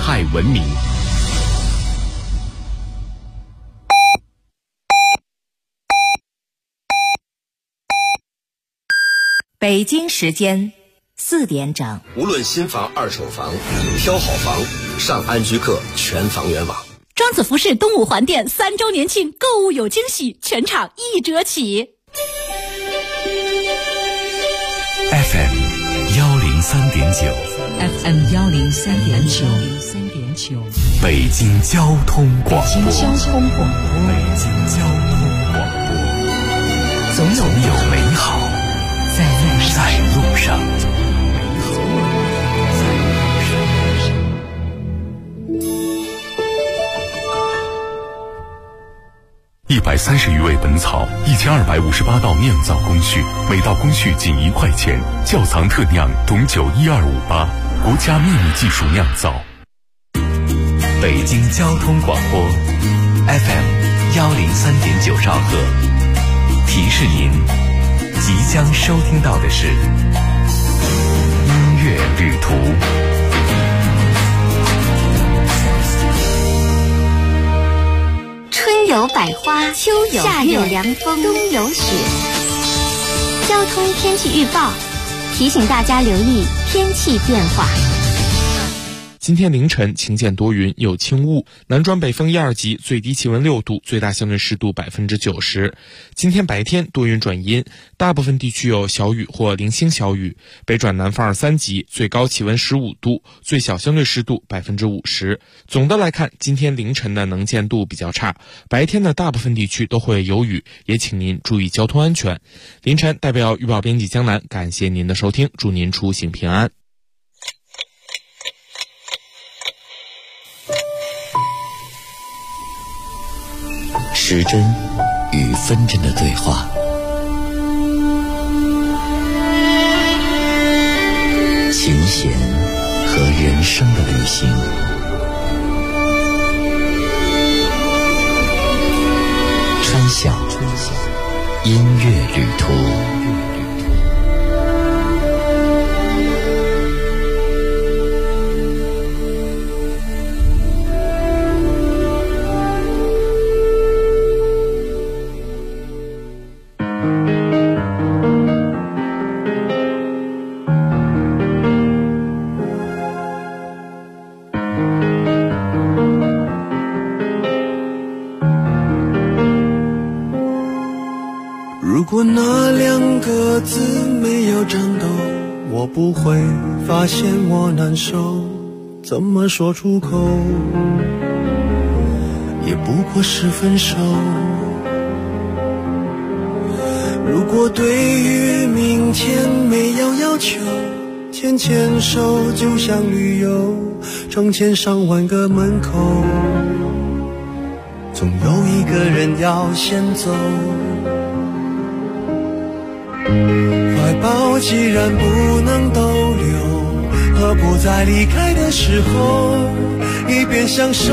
态文明。 北京时间4点整。 无论新房、二手房，挑好房，上安居客全房源网。 庄子服饰东五环店3周年庆，购物有惊喜，全场1折起。 FM 103.9 FM 103.9， 北京交通广播。总有美好在路上。130余味本草，1258道酿造工序，每道工序仅1块钱。窖藏特酿董酒12588，国家秘密技术酿造。北京交通广播 FM 103.9兆赫，提示您即将收听到的是音乐旅途。 春有百花，秋有夏有凉风，冬有雪。交通天气预报提醒大家留意天气变化。 今天凌晨晴间多云，有轻雾，南转北风1、2级，最低气温6度，最大相对湿度90%。今天白天多云转阴，大部分地区有小雨或零星小雨，北转南风2、3级，最高气温15度，最小相对湿度50%。总的来看，今天凌晨的能见度比较差，白天的大部分地区都会有雨，也请您注意交通安全。凌晨代表预报编辑江南，感谢您的收听，祝您出行平安。 时针与分针的对话，琴弦和人生的旅行，川晓音乐旅途。 如果那2个字没有颤抖，我不会发现我难受，怎么说出口，也不过是分手。如果对于明天没有要求，牵牵手就像旅游，成千上万个门口，总有一个人要先走。怀抱既然不能逗留，何不在离开的时候一边享受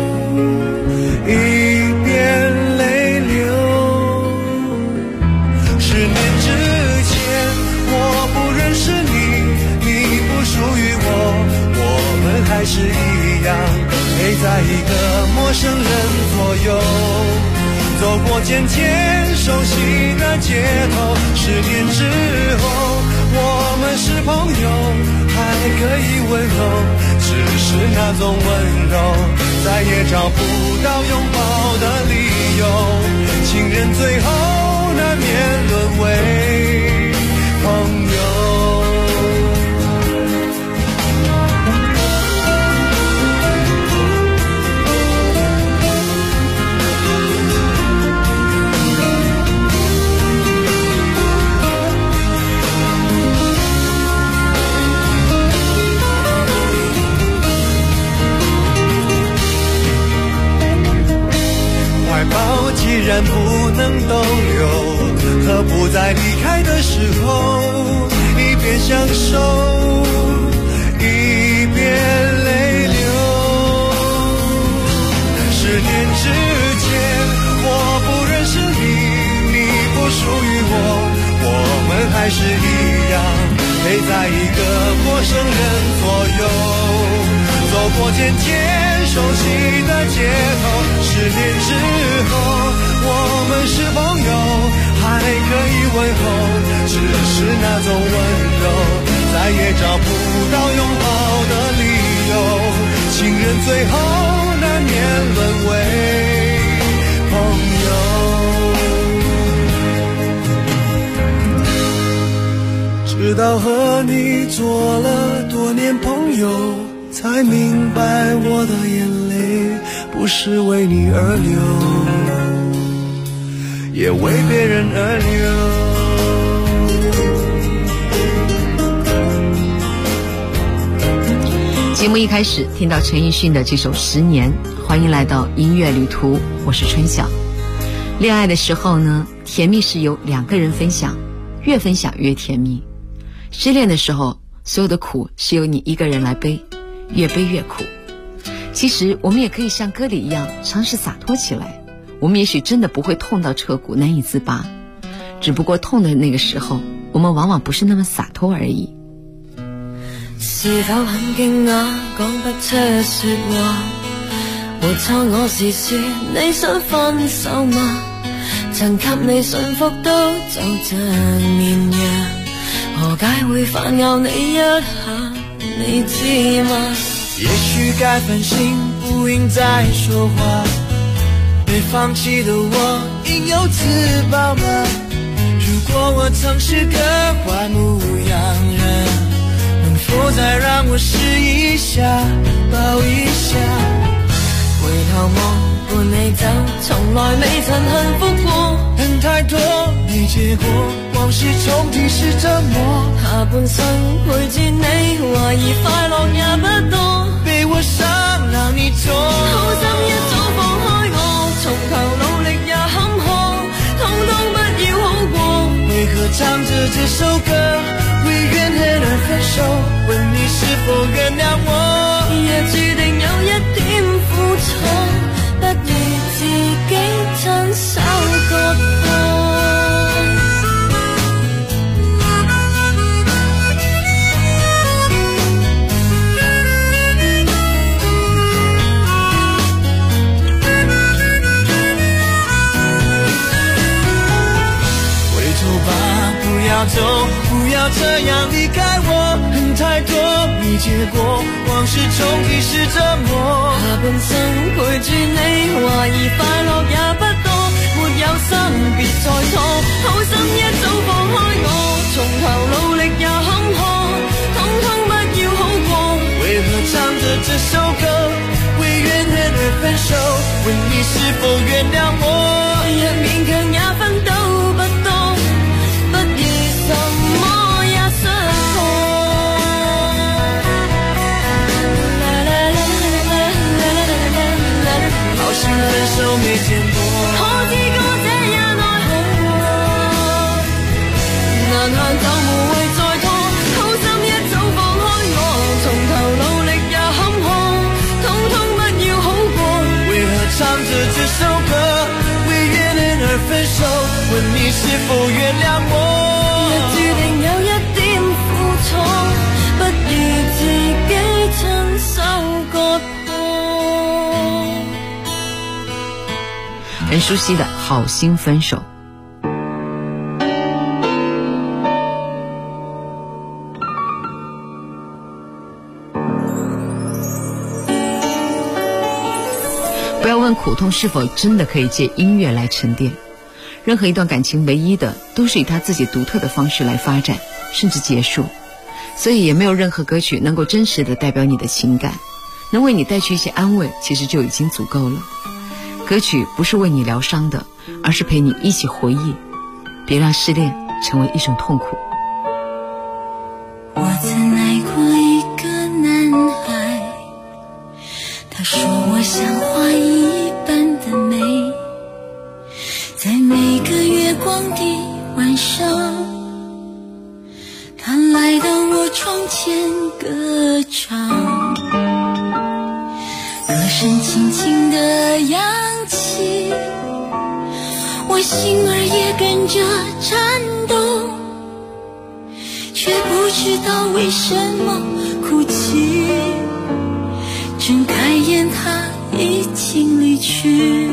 一边泪流。10年之前我不认识你，你不属于我们还是一样陪在一个陌生人左右，走过渐渐熟悉的街头。10年之后我们是朋友，还可以温柔，只是那种温柔再也找不到拥抱的理由。情人最后难免沦为朋友。怀抱既然不能逗留，何不在离开的时候一边享受一边泪流。10年之前我不认识你，你不属于我们还是一样陪在一个陌生人左右，走过渐渐熟悉的街头。10年之后，我们是朋友，还可以问候，只是那种温柔再也找不到拥抱的理由。情人最后难免沦为朋友。直到和你做了多年朋友，才明白我的眼泪不是为你而流，也为别人而流。 节目一开始听到陈奕迅的这首《10年》，欢迎来到音乐旅途，我是春晓。恋爱的时候呢，甜蜜是由2个人分享，越分享越甜蜜。失恋的时候，所有的苦是由你一个人来背，越背越苦。其实我们也可以像歌里一样尝试洒脱起来，我们也许真的不会痛到彻骨难以自拔，只不过痛的那个时候，我们往往不是那么洒脱而已。 是否很驚訝講不出說話，沒錯我是說你想分手嗎？曾給你幸福都就像綿羊，何解會反咬你一下，你知嗎？ 也許該分心，不應再說話，被放棄的我應有自保嗎？如果我曾是個壞牧羊人，能否再讓我試一下，抱一下？ 回頭望伴你走，從來未曾幸福過， 恨太多沒結果，往事重提是折磨。 下半生陪住你，懷疑快樂也不多， 被我傷讓你痛， 好心一早放開我，從頭努力也坎坷，通通不要好過。 為何唱着這首歌為怨恨而分手，問你是否原諒我？ 也注定有一點苦楚，不如自己親手割破。 回頭吧，不要走，不要這樣離開我，恨太多沒結果，往事重提是折磨。 下半生陪住你，懷疑快樂也不多，沒有生別再拖，好心一早放開我，從頭努力也坎坷，通通不要好過。 為何唱着這首歌為怨恨而分手，問你是否原諒我？ 若勉強也分到不多，不如什麼也失破。 好心分手沒見過， 可知歌者也奈何，難行就無謂再拖，好心一早放開我，從頭努力也坎坷，通通不要好過。 為何唱着這首歌為怨恨而分手，問你是否原諒我？ 若注定有一點苦楚，不如自己親手割破。 很熟悉的好心分手。不要问苦痛是否真的可以借音乐来沉淀，任何一段感情唯一的都是以他自己独特的方式来发展甚至结束，所以也没有任何歌曲能够真实的代表你的情感，能为你带去一些安慰其实就已经足够了。歌曲不是为你疗伤的，而是陪你一起回忆，别让失恋成为一种痛苦。 我曾爱过一个男孩，他说我像花一般的美，在每个月光的晚上，他来到我窗前歌唱，歌声轻轻地扬起，我心儿也跟着颤动，却不知道为什么哭泣，这抬眼他已经离去。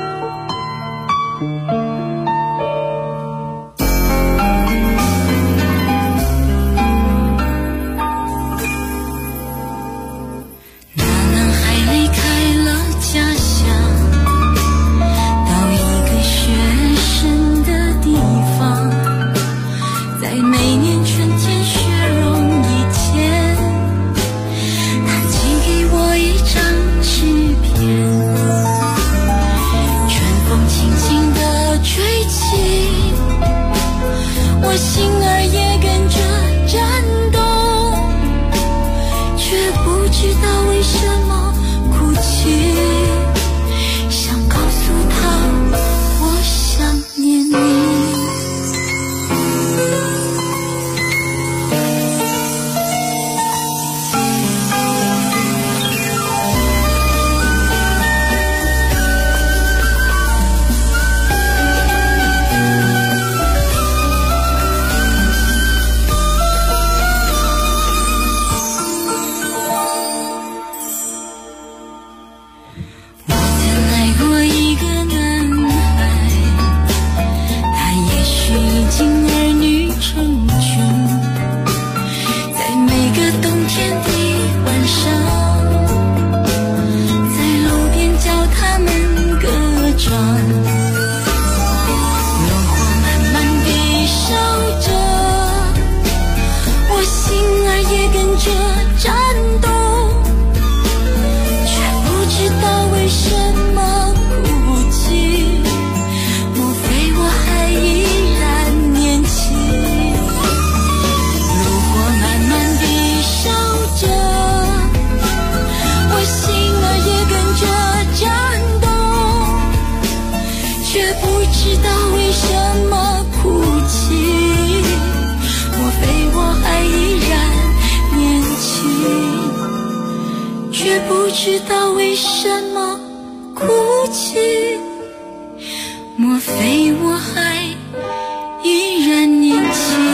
不知道为什么哭泣，莫非我还依然年轻。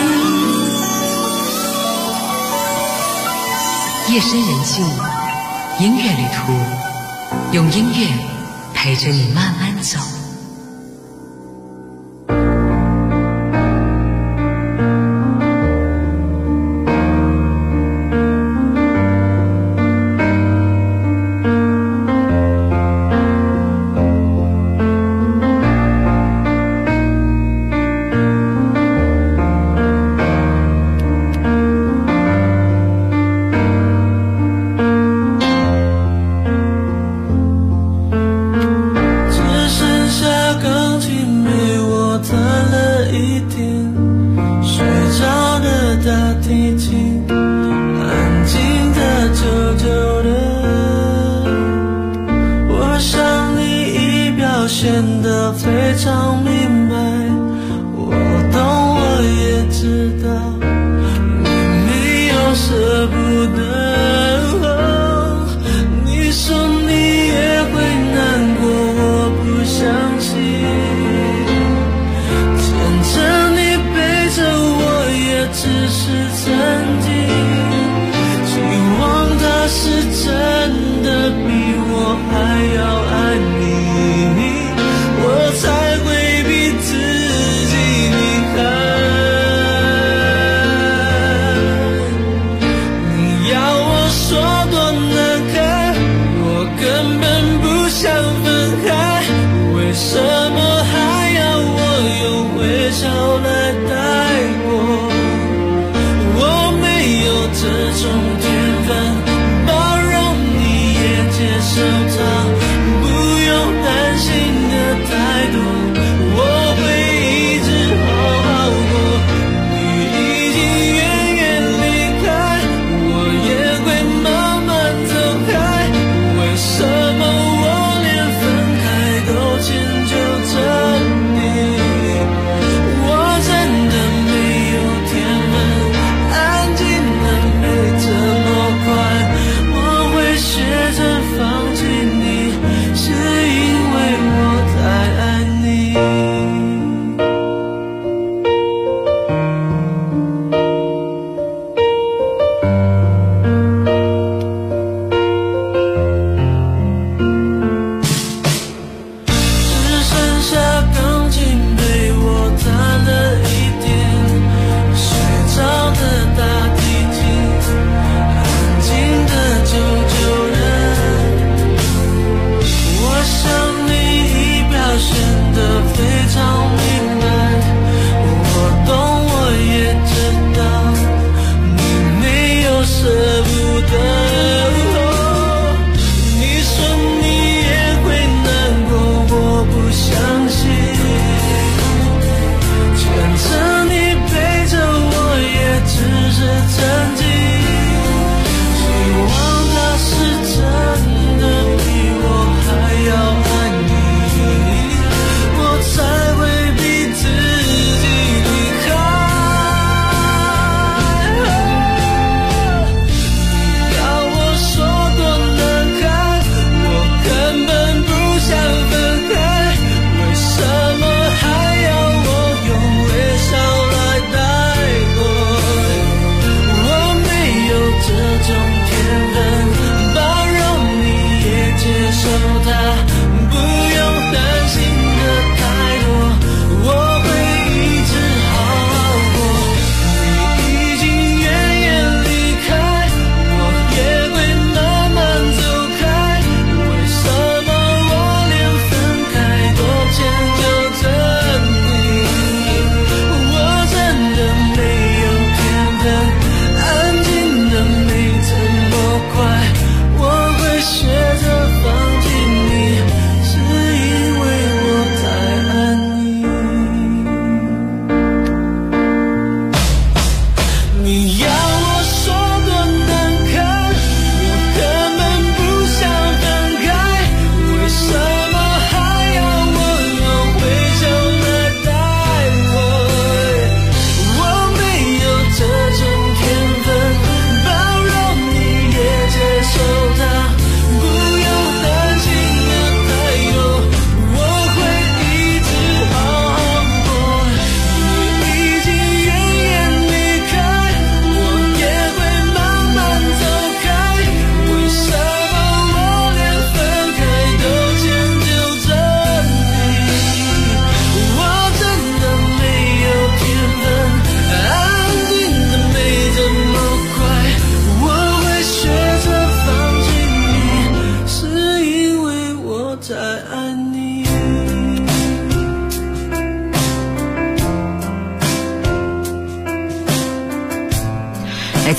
夜深人静，音乐旅途，用音乐陪着你慢慢走。 显得非常明白，我懂，我也知道，你没有舍不得。你说你也会难过，我不相信。牵着你背着我也只是曾经，希望他是真的比我还要爱你。我才会逼自己离开。你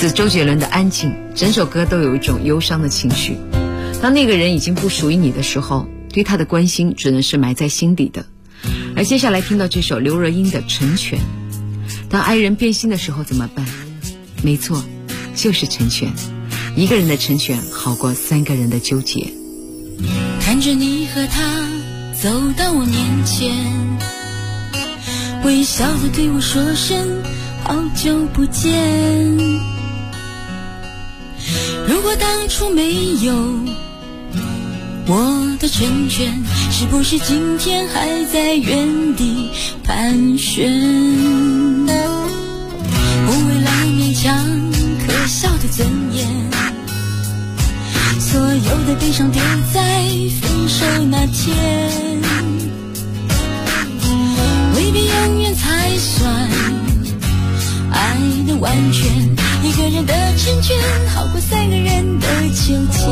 自周杰伦的《安静》，整首歌都有一种忧伤的情绪。当那个人已经不属于你的时候，对他的关心只能是埋在心底的。而接下来听到这首刘若英的《成全》，当爱人变心的时候怎么办？没错，就是成全。一个人的成全好过3个人的纠结。 看着你和他走到我面前，微笑地对我说声好久不见。如果当初没有我的成全，是不是今天还在原地盘旋？不为了勉强可笑的尊严，所有的悲伤丢在分手那天，未必永远才算爱的完全。一个人的成全好过3个人的纠结。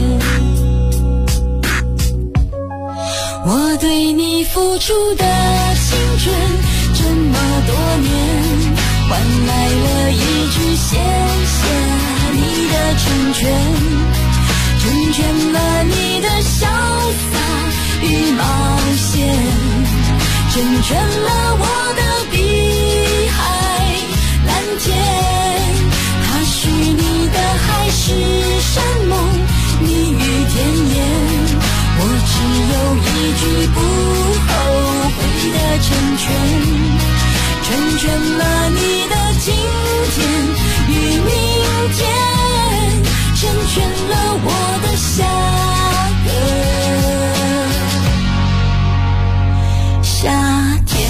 我对你付出的青春这么多年，换来了一句谢谢你的成全，成全了你的潇洒与冒险，成全了我的碧海蓝天。他许你的海誓山盟，蜜语甜言，我只有一句不后悔的成全，成全了你的今天与明天，成全了我的下个夏天。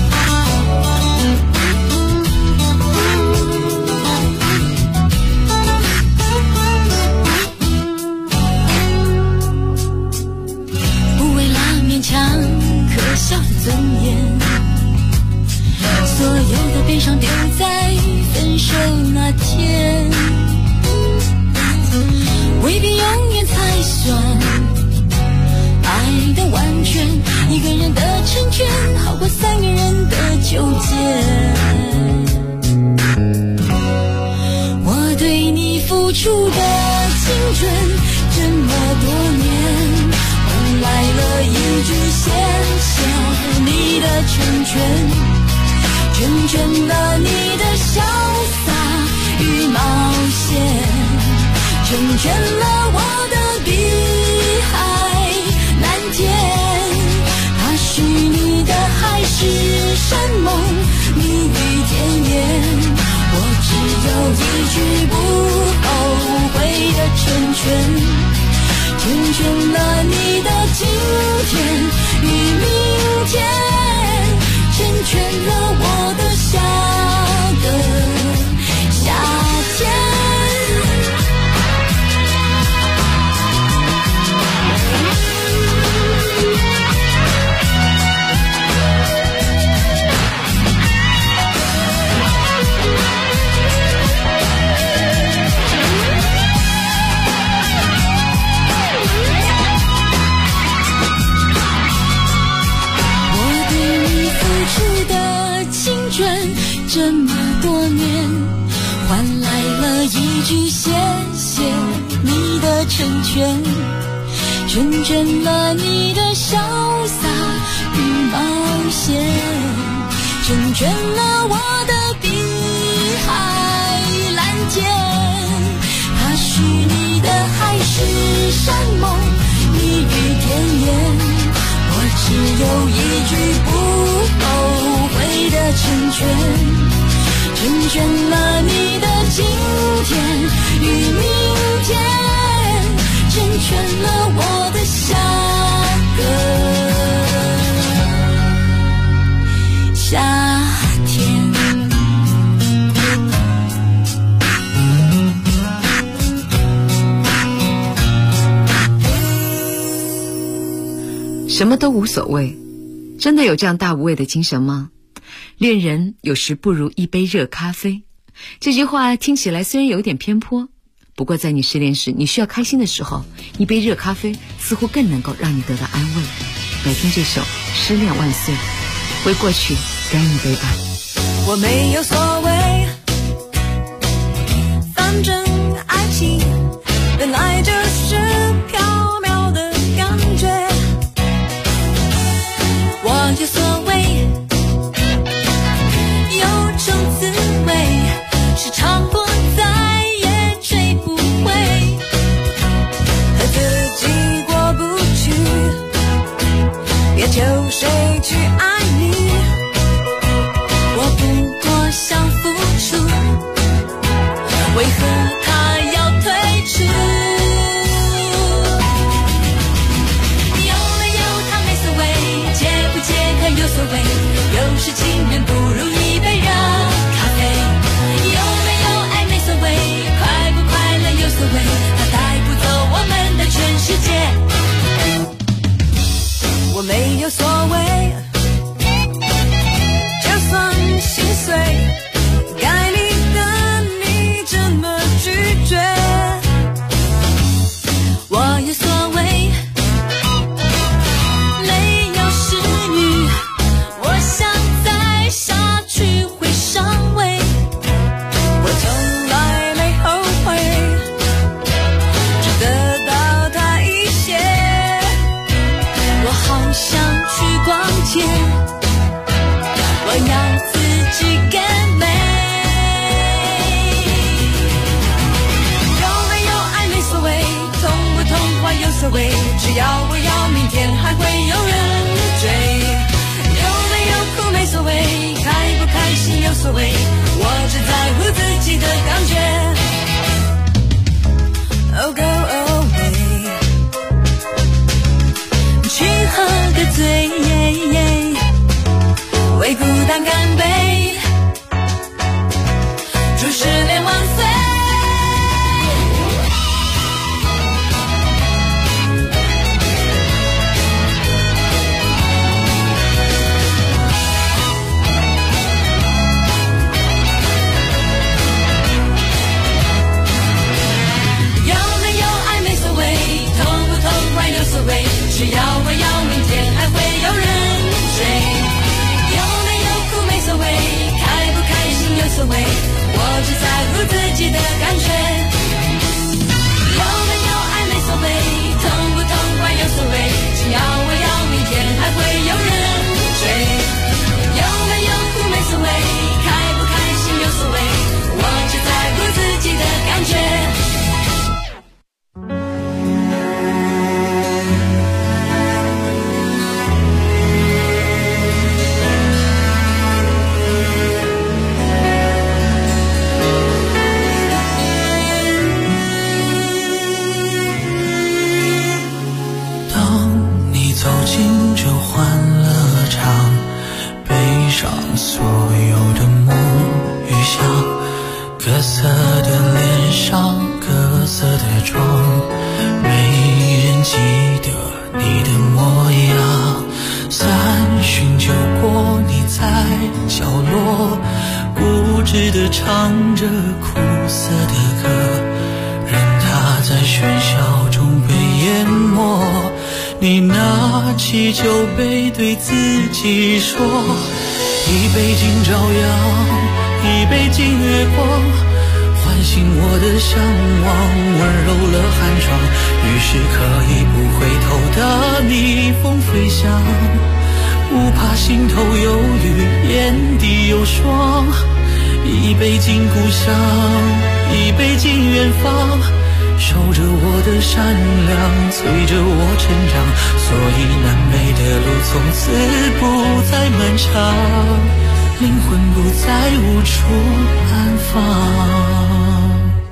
可笑的尊严，所有的悲伤丢在分手那天，未必永远才算爱的完全。一个人的成全好过3个人的纠结。我对你付出的青春这么多年，换来了一句谢谢你的成全，成全了你的潇洒与冒险，成全了我的碧海蓝天。他许你的海誓山盟，蜜语甜言，我只有一句不后悔的成全，成全了你的今天与明天，成全了我的下个夏天。这么多年，换来了一句谢谢你的成全，成全了你的潇洒与冒险，成全了我的碧海蓝天。他许你的海誓山盟，蜜语甜言，我只有一句不后悔的成全，成全了你的今天与明天，成全了我的下个夏天。 什么都无所谓，真的有这样大无畏的精神吗？恋人有时不如一杯热咖啡，这句话听起来虽然有点偏颇，不过在你失恋时，你需要开心的时候，一杯热咖啡似乎更能够让你得到安慰。来听这首《失恋万岁》，为过去干一杯吧。 我没有所谓， 原来这是缥缈的感觉。我有所谓，有种滋味，是尝过再也追不回，和自己过不去，也就谁去爱你。我不过想付出，为何他要退出？有没有他没所谓，解不解开有所谓，有时情人不如一杯热咖啡。有没有爱没所谓，快不快乐有所谓，它带不走我们的全世界。我没有所谓，就算心碎，该你的你这么拒绝。我有所谓，没有侍女，我想再下去会伤胃。我从来没后悔，只得到他一些。我好想去逛街，我要自己更美。有没有爱没所谓，痛不痛快有所谓，只要我要明天还会有人追。有没有苦没所谓，开不开心有所谓，我只在乎自己的感觉。Oh go away， 去喝个醉，为孤单干杯，祝失恋万岁。有没有爱没所谓，痛不痛快有所谓，只要我要明天还会有人追。开不开心有所谓，我只在乎自己的感觉。有没有爱没所谓，痛不痛快有所谓，只要我要明天还会有人追。有没有苦没所谓，开不开心有所谓，我只在乎自己的感觉。 所有的梦与想，各色的脸上，各色的妆，没人记得你的模样。三巡酒过，你在角落固执地唱着苦涩的歌，任它在喧嚣中被淹没。你拿起酒杯对自己说，一杯敬朝阳，一杯敬月光，唤醒我的向往，温柔了寒窗。于是可以不回头的逆风飞翔，不怕心头有雨，眼底有霜。一杯敬故乡，一杯敬远方，守着我的善良，催着我成长。所以南北的路从此不再漫长，灵魂不再无处安放。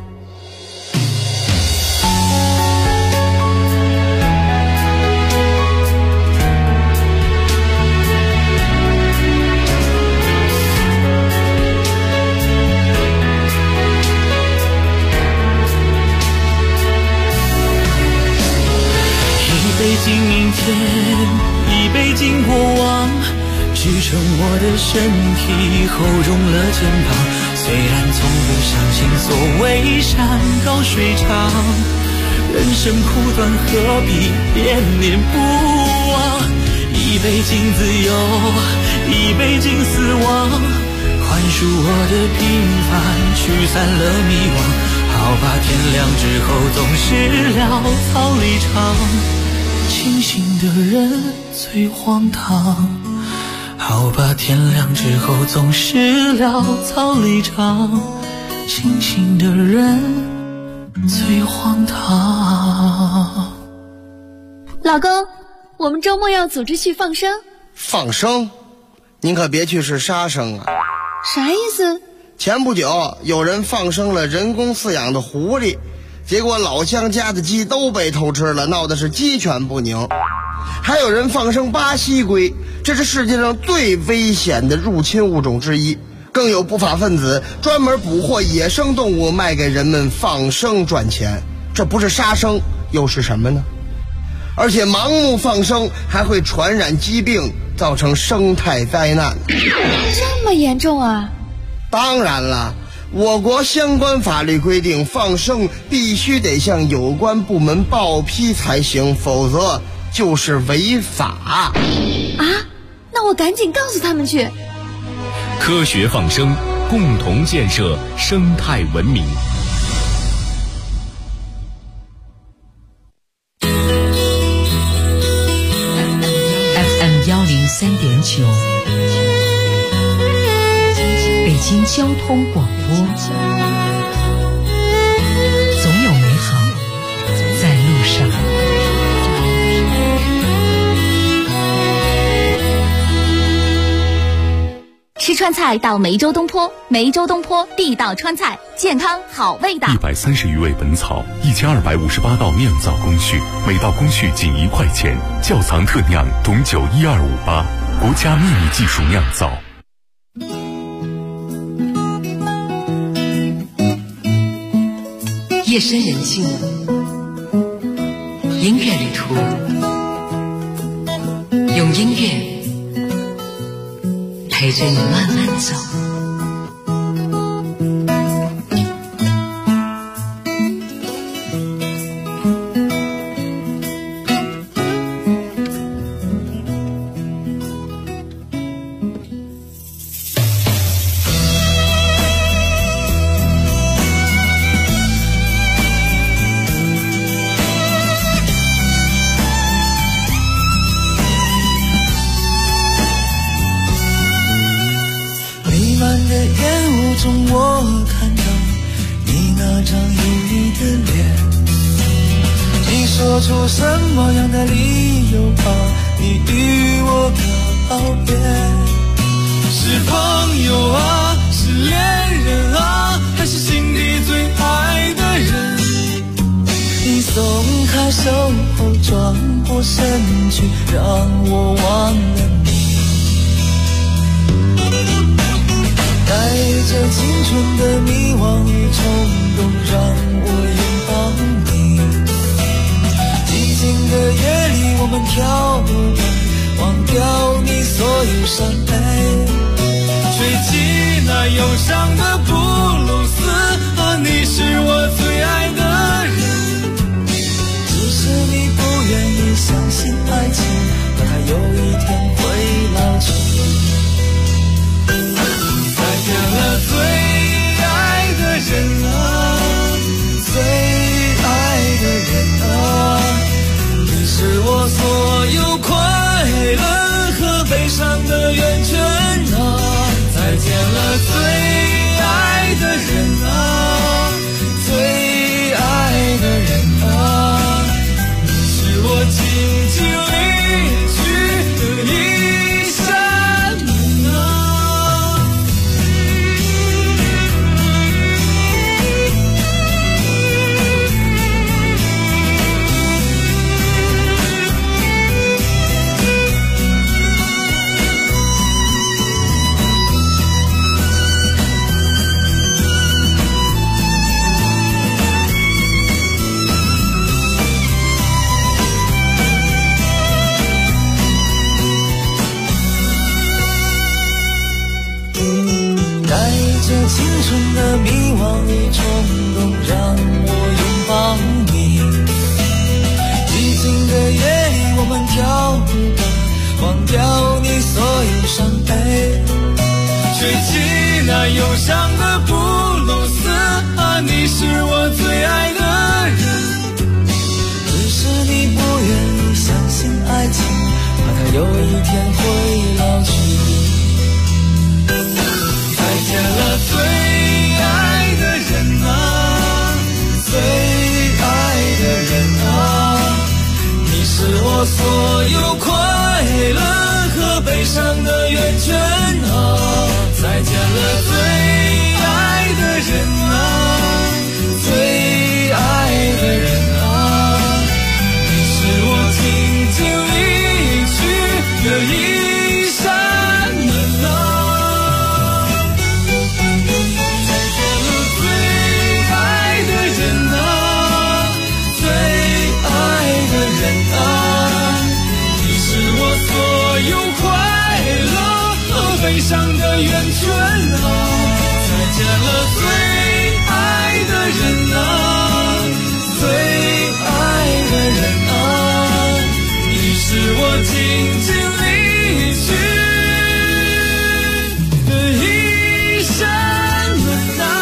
一杯敬明天，一杯敬过往，支撑我的身体，厚重了肩膀。虽然从不相信所谓山高水长，人生苦短，何必恋恋不忘。一杯敬自由，一杯敬死亡，宽恕我的平凡，驱散了迷惘。好好吧，天亮之后总是潦草离场，清醒的人最荒唐。好吧，天亮之后总是潦草离场，清醒的人最荒唐。 老公，我们周末要组织去放生。 放生？您可别去是杀生啊！ 啥意思？ 前不久有人放生了人工饲养的狐狸，结果老乡家的鸡都被偷吃了，闹得是鸡犬不宁。还有人放生巴西龟，这是世界上最危险的入侵物种之一。更有不法分子专门捕获野生动物卖给人们放生赚钱，这不是杀生又是什么呢？而且盲目放生还会传染疾病，造成生态灾难。 这么严重啊？ 当然了，我国相关法律规定，放生必须得向有关部门报批才行，否则就是违法。 啊？那我赶紧告诉他们去。 科学放生，共同建设生态文明。 FM 103.9，北京交通广播，总有美好在路上。 吃川菜到梅州东坡，梅州东坡地道川菜，健康好味道。 130余味本草，1258道酿造工序，每道工序仅1块钱，窖藏特酿董酒12588，国家秘密技术酿造。 夜深人静，音乐旅途，用音乐陪着你慢慢走。 我看到你那张有你的脸，你说出什么样的理由把你与我告别？是朋友啊，是恋人啊，还是心底最爱的人？你松开手后转过身去，让我忘了你。带着青春的迷惘与冲动，让我拥抱你。寂静的夜里，我们跳舞，忘掉你所有伤悲，吹起那忧伤的布鲁斯，啊，你是我最爱的人。只是你不愿意相信爱情，可它有一天会老去。再见了最爱的人啊，最爱的人啊，你是我所有快乐和悲伤的源泉啊。再见了最爱的人啊，最爱的人啊，你是我静静离去的一扇门啊。青春的迷惘与冲动，让我拥抱你。寂静的夜里，我们跳舞吧，忘掉你所有伤悲，吹起那忧伤的布鲁斯啊，你是我最爱的人。 只是你不愿意相信爱情，怕它有一天会老去。 再见了最爱的人啊，最爱的人啊，你是我所有快乐和悲伤的源泉啊。再见了最爱的人啊，最爱的人啊，你是我静静离去的一扇门啊。悲伤的源泉啊，再见了最爱的人啊，最爱的人啊，你是我静静离去的一扇门啊。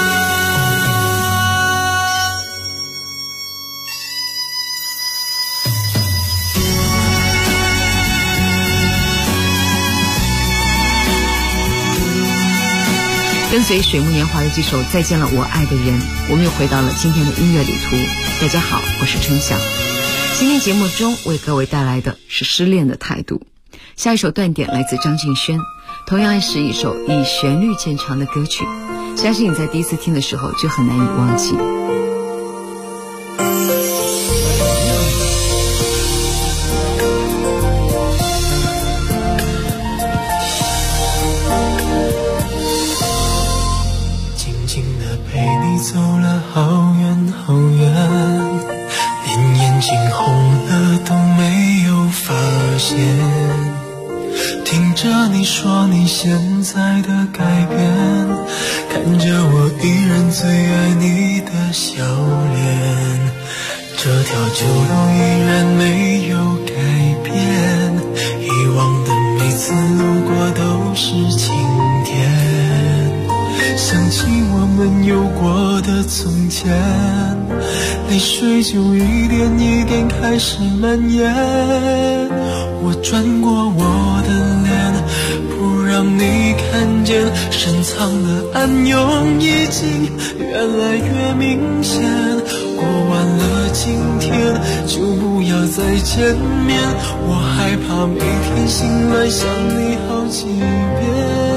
跟随水木年华的这首《再见了我爱的人》，我们又回到了今天的音乐旅途。大家好，我是春晓。今天节目中为各位带来的是失恋的态度。下一首断点来自张敬轩，同样是一首以旋律见长的歌曲，相信你在第一次听的时候就很难以忘记。 走了好远好远，连眼睛红了都没有发现。听着你说你现在的改变，看着我依然最爱你的笑脸，这条旧路依然没有改变，以往的每次路过都是晴天。想起我们有过的从前，泪水就一点一点开始蔓延。我转过我的脸，不让你看见，深藏的暗涌已经越来越明显。过完了今天，就不要再见面，我害怕每天醒来想你好几遍。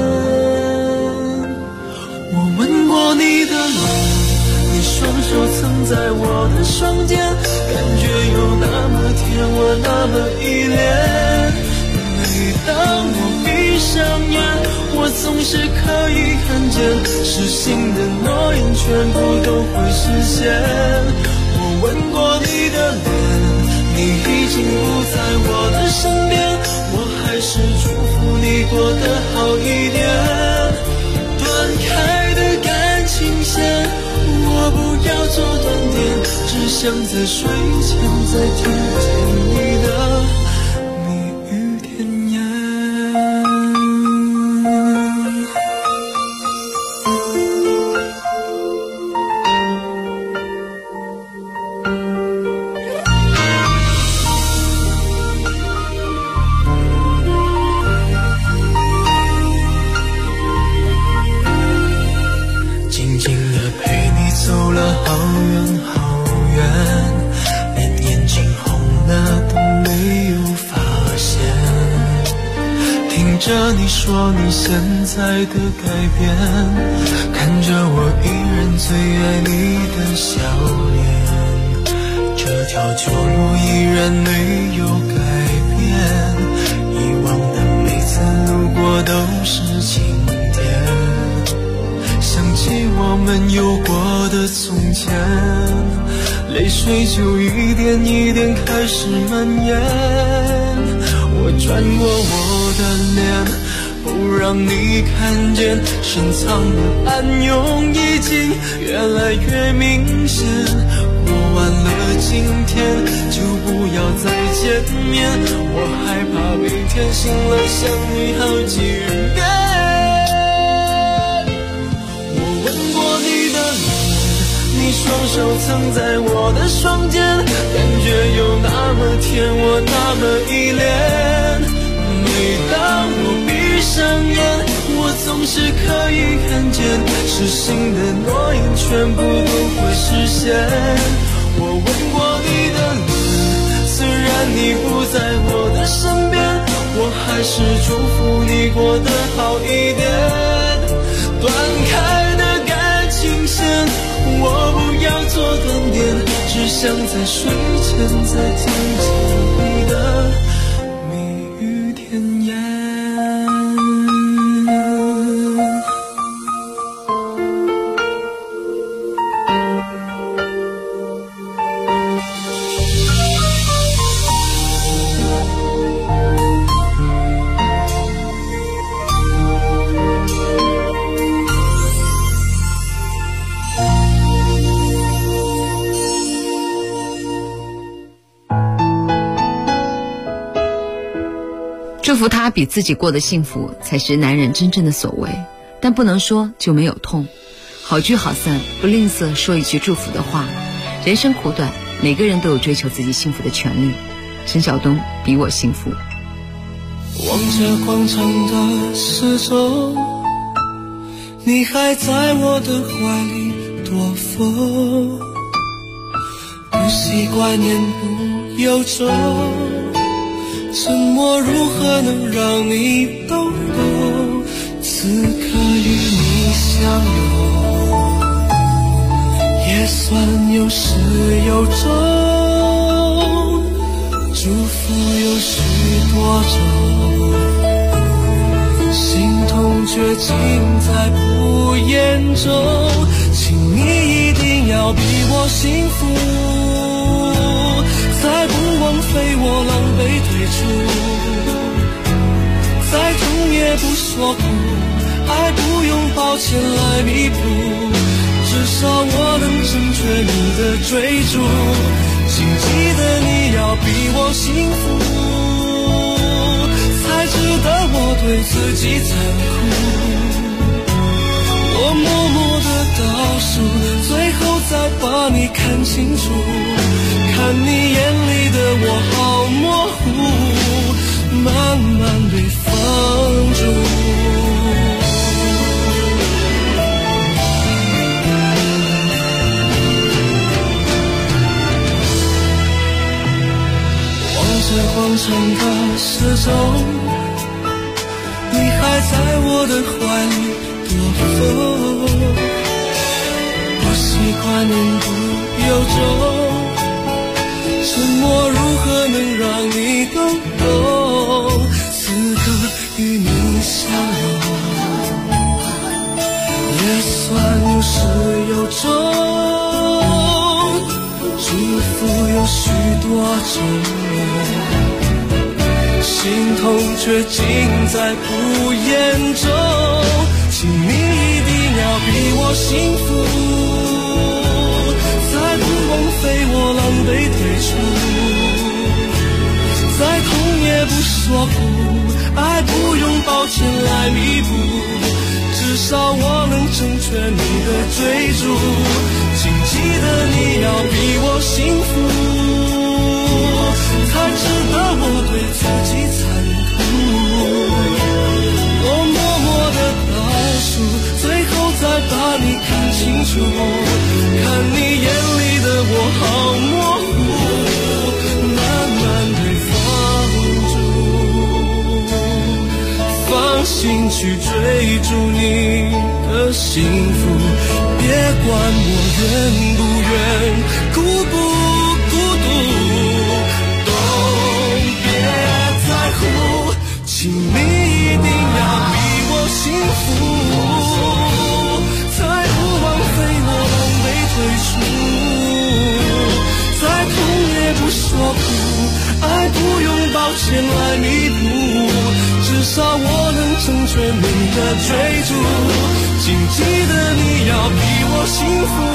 我吻过你的脸，你双手曾在我的双肩，感觉有那么甜，我那么依恋。每当我闭上眼，我总是可以看见，失信的诺言全部都会实现。我吻过你的脸，你已经不在我的身边，我还是祝福你过得好一点。断开的感情线，我不要做断点，只想在睡前再听见你的蜜语甜言。你说你现在的改变，看着我依然最爱你的笑脸，这条旧路依然没有改变，以往的每次路过都是晴天。想起我们有过的从前，泪水就一点一点开始蔓延。我转过我的脸，不让你看见，深藏的暗涌已经越来越明显。过完了今天，就不要再见面，我害怕每天醒来想你好几遍。 你双手藏在我的双肩，感觉有那么甜，我那么依恋。每当我闭上眼，我总是可以看见，失信的诺言全部都会实现。我吻过你的脸，虽然你不在我的身边，我还是祝福你过得好一点。断开的感情线，我不要做断点，只想在睡前再听见你的蜜语甜言。 祝福他比自己过得幸福，才是男人真正的所为。但不能说就没有痛，好聚好散，不吝啬说一句祝福的话。人生苦短，每个人都有追求自己幸福的权利。陈晓东，比我幸福。 望着广场的时钟，你还在我的怀里躲风，不习惯言不由衷，沉默如何能让你懂？此刻与你相拥，也算有始有终，祝福有许多种，心痛却尽在不言中。请你一定要比我幸福，再不枉费我狼狈退出，再痛也不说苦，爱不用抱歉来弥补，至少我能成全你的追逐。请记得你要比我幸福，才值得我对自己残酷。我默默的倒数，最后再把你看清楚，看你眼里的我好模糊，慢慢被放逐。望着广场的时钟，你还在我的怀里躲风，不习惯言不由衷，沉默如何能让你懂？此刻与你相拥，也算有始有终，祝福有许多种，心痛却尽在不言中。请你一定要比我幸福，再不枉费我狼狈退出，再痛也不说苦，爱不用抱歉来弥补，至少我能成全你的追逐。请记得你要比我幸福，才值得我对自己残酷。我默默的倒数，最后再把你看清楚，看你眼里的我好模糊，慢慢被放逐，放心去追逐你的幸福，别管我愿不愿，孤不孤独，都别在乎。请你一定要比我幸福，才不枉费我狼狈退出，再痛也不说苦，爱不用抱歉来弥补，至少我能成全你的追逐。请记得你要比我幸福，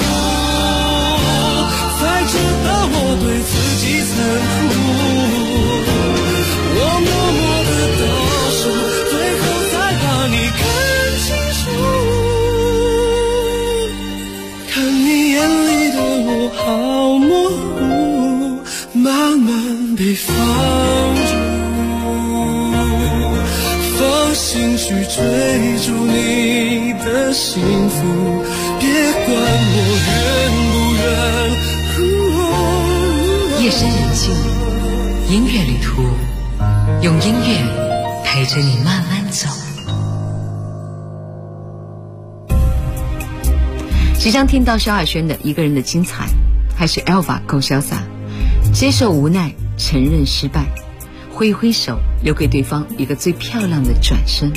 才值得我对自己残酷。我默默的倒数，最后再把你看清楚，看你眼里心去追逐你的幸福，别管我愿不愿。 夜深人静，音乐旅途，用音乐陪着你慢慢走。 即将听到萧亚轩的一个人的精彩，还是 Elva 够潇洒，接受无奈，承认失败，挥一挥手，留给对方一个最漂亮的转身。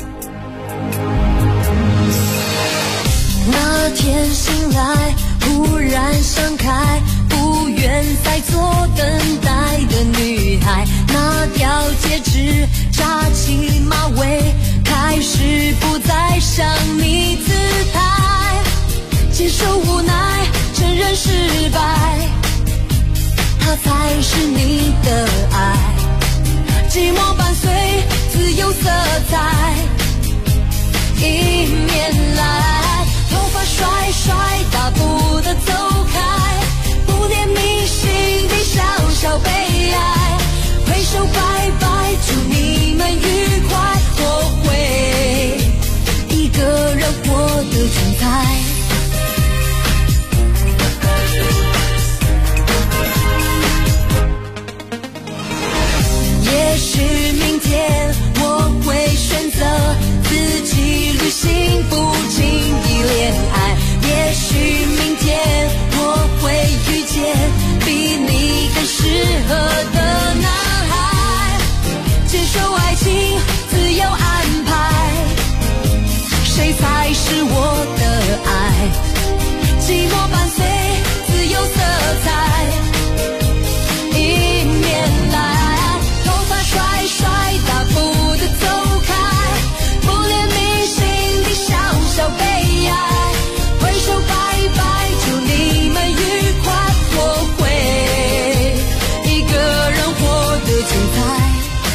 那天醒来，忽然想开，不愿再做等待的女孩。那条戒指扎起马尾，开始不再像你姿态。接受无奈，承认失败，它才是你的爱。寂寞伴随自由色彩，迎面来，头发甩甩，大步的走开，不怜悯心底小小悲哀，挥手拜拜，祝你们愉快，我会一个人活得精彩。也许明天我会选择自己旅行，不轻易恋爱。也许明天我会遇见比你更适合的男孩，接受爱情自由安排，谁才是我的爱？寂寞伴随自由色彩，迎面来，甩甩大步的走开，不怜悯心底小小悲哀，挥手拜拜，祝你们愉快，我会一个人活得精彩。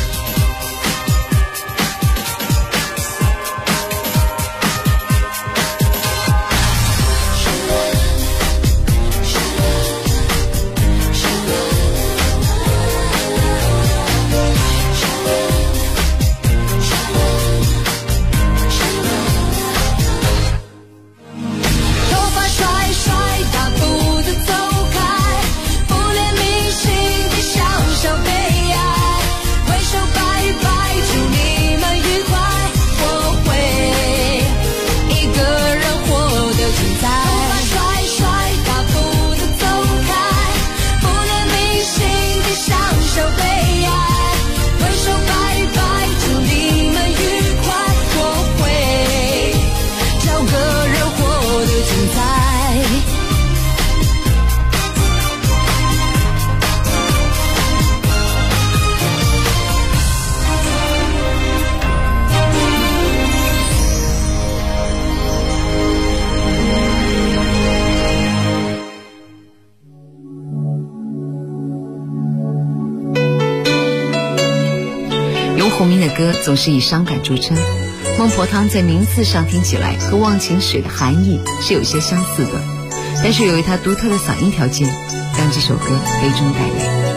洪明的歌总是以伤感著称，孟婆汤在名字上听起来和忘情水的含义是有些相似的，但是由于他独特的嗓音条件，让这首歌非常感人。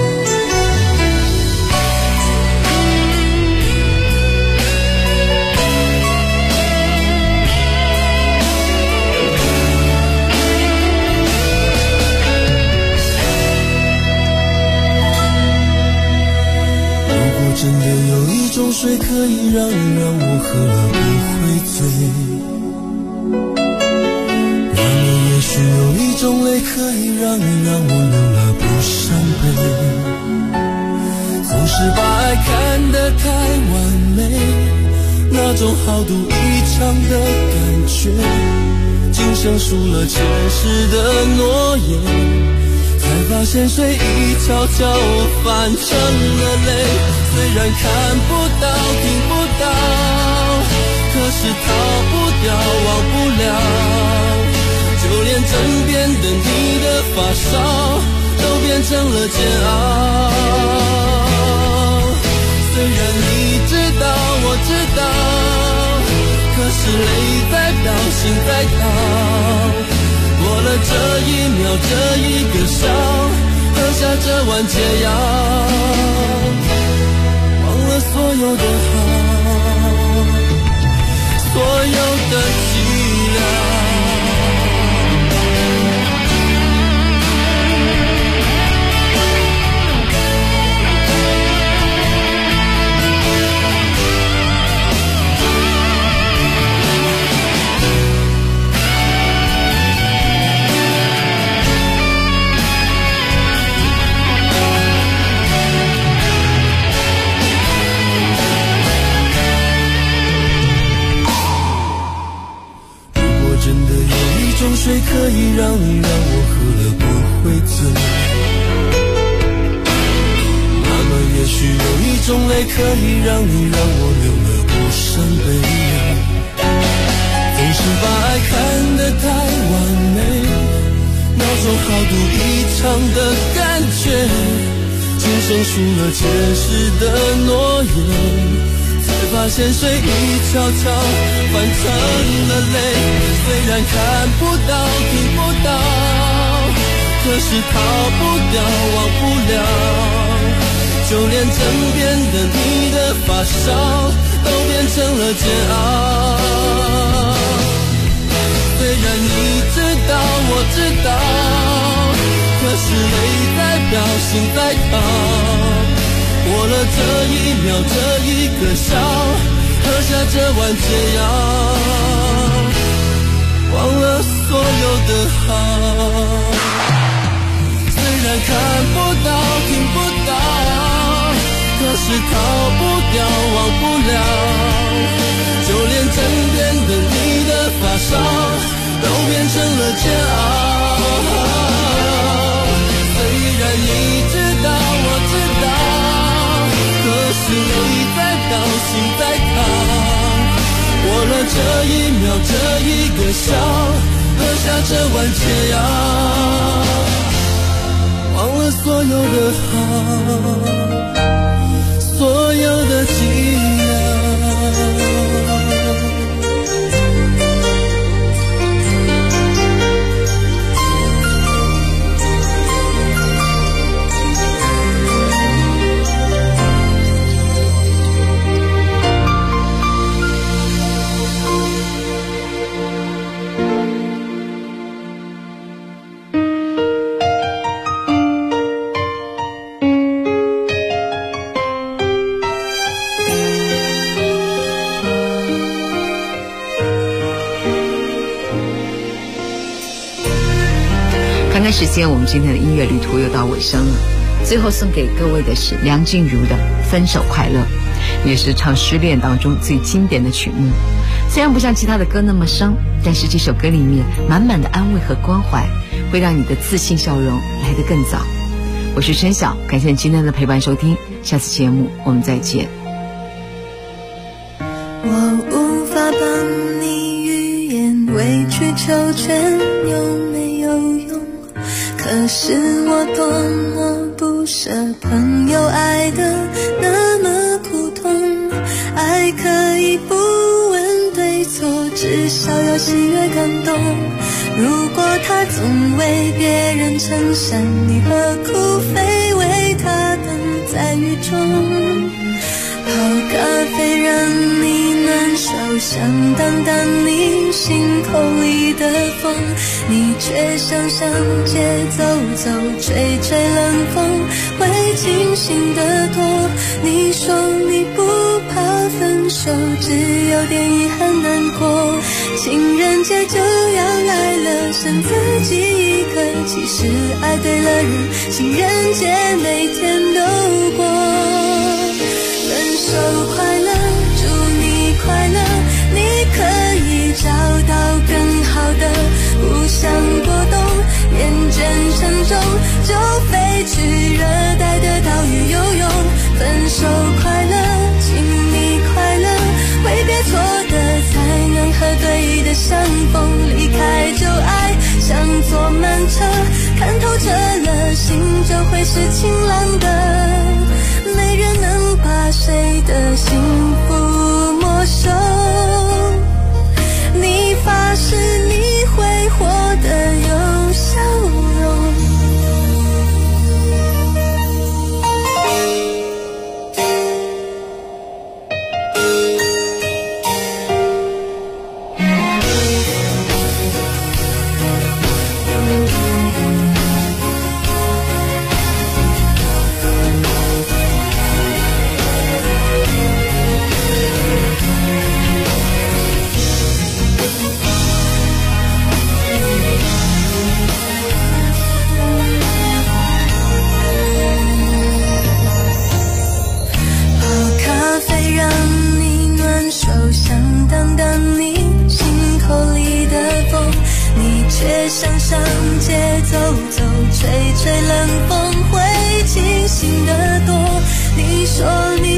真的有一种水可以让我喝了不会醉，那么也许有一种泪可以让我流了不伤悲。总是把爱看得太完美，那种豪赌一场的感觉，今生输了前世的诺言，才发现水一悄悄泛成了泪。虽然看不到听不到，可是逃不掉忘不了，就连枕边的你的发梢都变成了煎熬。虽然你知道我知道，可是泪在飙心在逃，过了这一秒这一个宵，喝下这碗解药，忘了所有的好。 让我喝了不会醉。那么也许有一种泪可以让我流了无声悲。总是把爱看得太完美，那种豪赌一场的感觉，今生输了前世的诺言，才发现水已悄悄翻成了泪。虽然看不到听不到，可是逃不掉忘不了，就连枕边的你的发梢都变成了煎熬。虽然你知道我知道，可是泪在飙心在逃，过了这一秒这一个笑，喝下这碗解药，忘了所有的好。虽然看不到听不到，可是逃不掉忘不了，就连枕边的你的发梢都变成了煎熬。虽然你知道我知道，可是泪在飙心在逃，过了这一秒这一个笑，喝下这碗解药，忘了所有的好，所有的寂寥。 看看时间，我们今天的音乐旅途又到尾声了。最后送给各位的是梁静茹的《分手快乐》，也是唱失恋当中最经典的曲目。虽然不像其他的歌那么伤，但是这首歌里面满满的安慰和关怀，会让你的自信笑容来得更早。我是春晓，感谢你今天的陪伴收听，下次节目我们再见。 我无法帮你预言，委曲求全有没有用？可是我多么不舍朋友爱的那么苦痛，爱可以不问对错，至少要喜悦感动。如果他总为别人撑伞，你何苦非为他等在雨中？泡咖啡让你暖手，想挡挡你心口里的风，你却想向街走走，吹吹冷风，会清醒得多。你说你不怕分手，只有点遗憾难过。情人节就要来了，剩自己一个，其实爱对了人，情人节每天都过。分手快乐，祝你快乐，你可以找到更好的，不想波动，厌倦沉重，就飞去热带的岛屿游泳。分手快乐，请你快乐，挥别错的才能和对的相逢，离开旧爱像坐慢车，看透彻了心就会是晴朗的，没人能把谁的幸福没收。你发誓你会活得有笑容。 你却想上街走走，吹吹冷风会清醒得多。你说你